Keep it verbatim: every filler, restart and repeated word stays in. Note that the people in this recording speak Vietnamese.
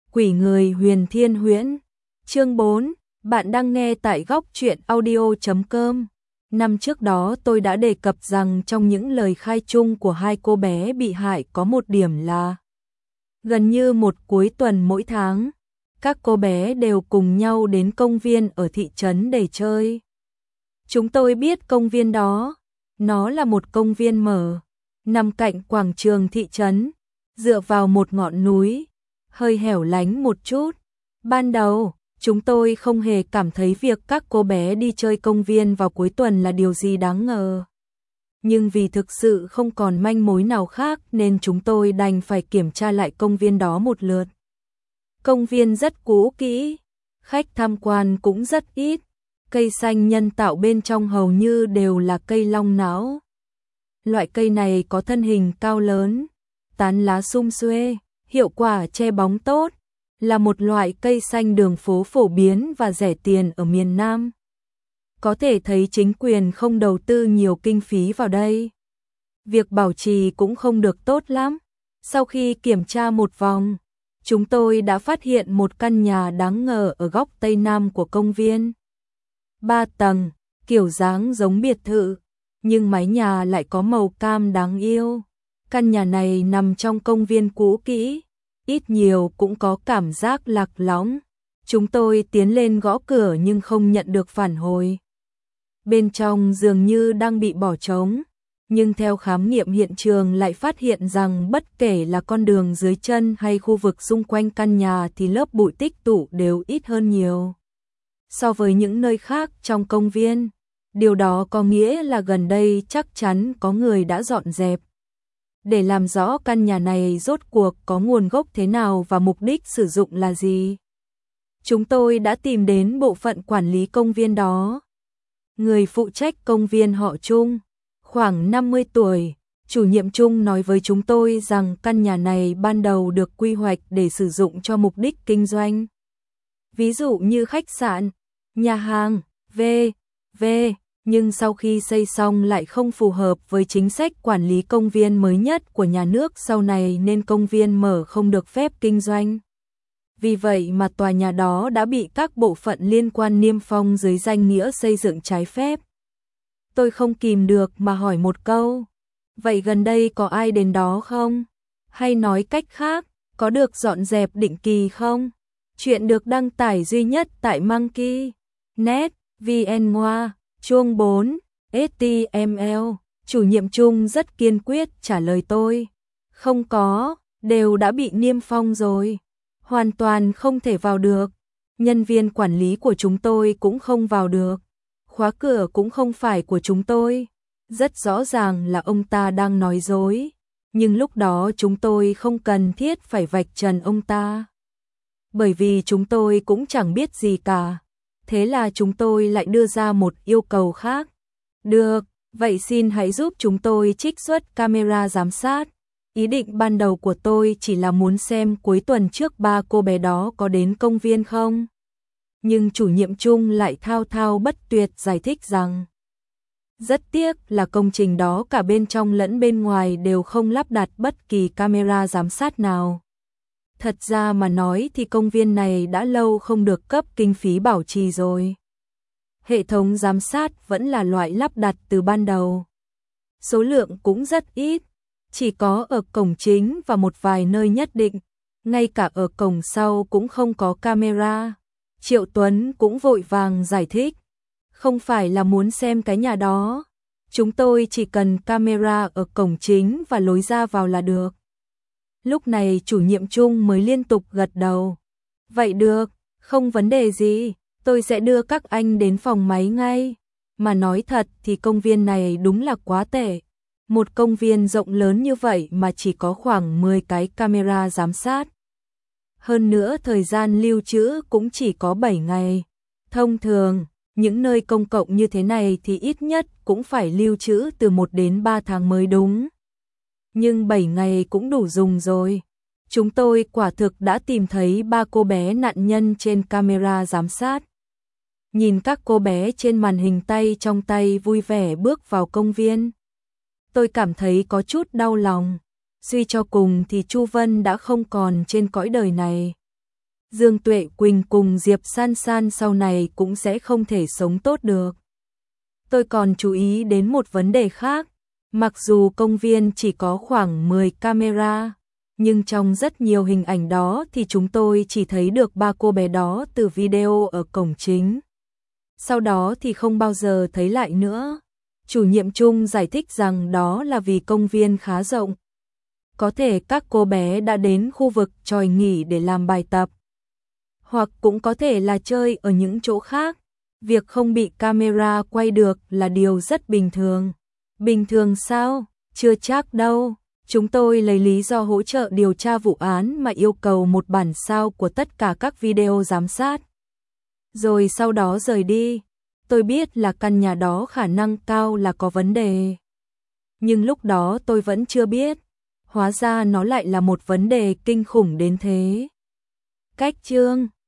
Quỷ người huyền thiên huyễn. Chương bốn, bạn đang nghe tại góc truyện audio chấm com. Năm trước đó tôi đã đề cập rằng trong những lời khai chung của hai cô bé bị hại có một điểm là gần như một cuối tuần mỗi tháng, các cô bé đều cùng nhau đến công viên ở thị trấn để chơi. Chúng tôi biết công viên đó, nó là một công viên mở, nằm cạnh quảng trường thị trấn, dựa vào một ngọn núi, hơi hẻo lánh một chút. Ban đầu, chúng tôi không hề cảm thấy việc các cô bé đi chơi công viên vào cuối tuần là điều gì đáng ngờ. Nhưng vì thực sự không còn manh mối nào khác nên chúng tôi đành phải kiểm tra lại công viên đó một lượt. Công viên rất cũ kỹ, khách tham quan cũng rất ít, cây xanh nhân tạo bên trong hầu như đều là cây long não. Loại cây này có thân hình cao lớn, tán lá sum xuê, hiệu quả che bóng tốt, là một loại cây xanh đường phố phổ biến và rẻ tiền ở miền Nam. Có thể thấy chính quyền không đầu tư nhiều kinh phí vào đây. Việc bảo trì cũng không được tốt lắm. Sau khi kiểm tra một vòng, chúng tôi đã phát hiện một căn nhà đáng ngờ ở góc tây nam của công viên. Ba tầng, kiểu dáng giống biệt thự, nhưng mái nhà lại có màu cam đáng yêu. Căn nhà này nằm trong công viên cũ kỹ, ít nhiều cũng có cảm giác lạc lõng. Chúng tôi tiến lên gõ cửa nhưng không nhận được phản hồi. Bên trong dường như đang bị bỏ trống, nhưng theo khám nghiệm hiện trường lại phát hiện rằng bất kể là con đường dưới chân hay khu vực xung quanh căn nhà thì lớp bụi tích tụ đều ít hơn nhiều so với những nơi khác trong công viên. Điều đó có nghĩa là gần đây chắc chắn có người đã dọn dẹp. Để làm rõ căn nhà này rốt cuộc có nguồn gốc thế nào và mục đích sử dụng là gì, chúng tôi đã tìm đến bộ phận quản lý công viên đó. Người phụ trách công viên họ Trung, khoảng năm mươi tuổi, chủ nhiệm Trung nói với chúng tôi rằng căn nhà này ban đầu được quy hoạch để sử dụng cho mục đích kinh doanh. Ví dụ như khách sạn, nhà hàng, vân vân, nhưng sau khi xây xong lại không phù hợp với chính sách quản lý công viên mới nhất của nhà nước sau này nên công viên mở không được phép kinh doanh. Vì vậy mà tòa nhà đó đã bị các bộ phận liên quan niêm phong dưới danh nghĩa xây dựng trái phép. Tôi không kìm được mà hỏi một câu, vậy gần đây có ai đến đó không? Hay nói cách khác, có được dọn dẹp định kỳ không? Chuyện được đăng tải duy nhất tại Monkey net vn ngoa, chuông bốn, ếch ti em eo. Chủ nhiệm Trung rất kiên quyết trả lời tôi, không có, đều đã bị niêm phong rồi, hoàn toàn không thể vào được. Nhân viên quản lý của chúng tôi cũng không vào được, khóa cửa cũng không phải của chúng tôi. Rất rõ ràng là ông ta đang nói dối, nhưng lúc đó chúng tôi không cần thiết phải vạch trần ông ta, bởi vì chúng tôi cũng chẳng biết gì cả. Thế là chúng tôi lại đưa ra một yêu cầu khác. Được, vậy xin hãy giúp chúng tôi trích xuất camera giám sát. Ý định ban đầu của tôi chỉ là muốn xem cuối tuần trước ba cô bé đó có đến công viên không. Nhưng chủ nhiệm Trung lại thao thao bất tuyệt giải thích rằng rất tiếc là công trình đó cả bên trong lẫn bên ngoài đều không lắp đặt bất kỳ camera giám sát nào. Thật ra mà nói thì công viên này đã lâu không được cấp kinh phí bảo trì rồi. Hệ thống giám sát vẫn là loại lắp đặt từ ban đầu. Số lượng cũng rất ít, chỉ có ở cổng chính và một vài nơi nhất định, ngay cả ở cổng sau cũng không có camera. Triệu Tuấn cũng vội vàng giải thích, không phải là muốn xem cái nhà đó, chúng tôi chỉ cần camera ở cổng chính và lối ra vào là được. Lúc này chủ nhiệm Trung mới liên tục gật đầu. Vậy được, không vấn đề gì, tôi sẽ đưa các anh đến phòng máy ngay. Mà nói thật thì công viên này đúng là quá tệ. Một công viên rộng lớn như vậy mà chỉ có khoảng mười cái camera giám sát. Hơn nữa thời gian lưu trữ cũng chỉ có bảy ngày. Thông thường, những nơi công cộng như thế này thì ít nhất cũng phải lưu trữ từ một đến ba tháng mới đúng. Nhưng bảy ngày cũng đủ dùng rồi. Chúng tôi quả thực đã tìm thấy ba cô bé nạn nhân trên camera giám sát. Nhìn các cô bé trên màn hình tay trong tay vui vẻ bước vào công viên, tôi cảm thấy có chút đau lòng. Suy cho cùng thì Chu Vân đã không còn trên cõi đời này. Dương Tuệ Quỳnh cùng Diệp San San sau này cũng sẽ không thể sống tốt được. Tôi còn chú ý đến một vấn đề khác, mặc dù công viên chỉ có khoảng mười camera, nhưng trong rất nhiều hình ảnh đó thì chúng tôi chỉ thấy được ba cô bé đó từ video ở cổng chính. Sau đó thì không bao giờ thấy lại nữa. Chủ nhiệm Chung giải thích rằng đó là vì công viên khá rộng. Có thể các cô bé đã đến khu vực tròi nghỉ để làm bài tập. Hoặc cũng có thể là chơi ở những chỗ khác. Việc không bị camera quay được là điều rất bình thường. Bình thường sao? Chưa chắc đâu. Chúng tôi lấy lý do hỗ trợ điều tra vụ án mà yêu cầu một bản sao của tất cả các video giám sát. Rồi sau đó rời đi. Tôi biết là căn nhà đó khả năng cao là có vấn đề. Nhưng lúc đó tôi vẫn chưa biết. Hóa ra nó lại là một vấn đề kinh khủng đến thế. Cách chương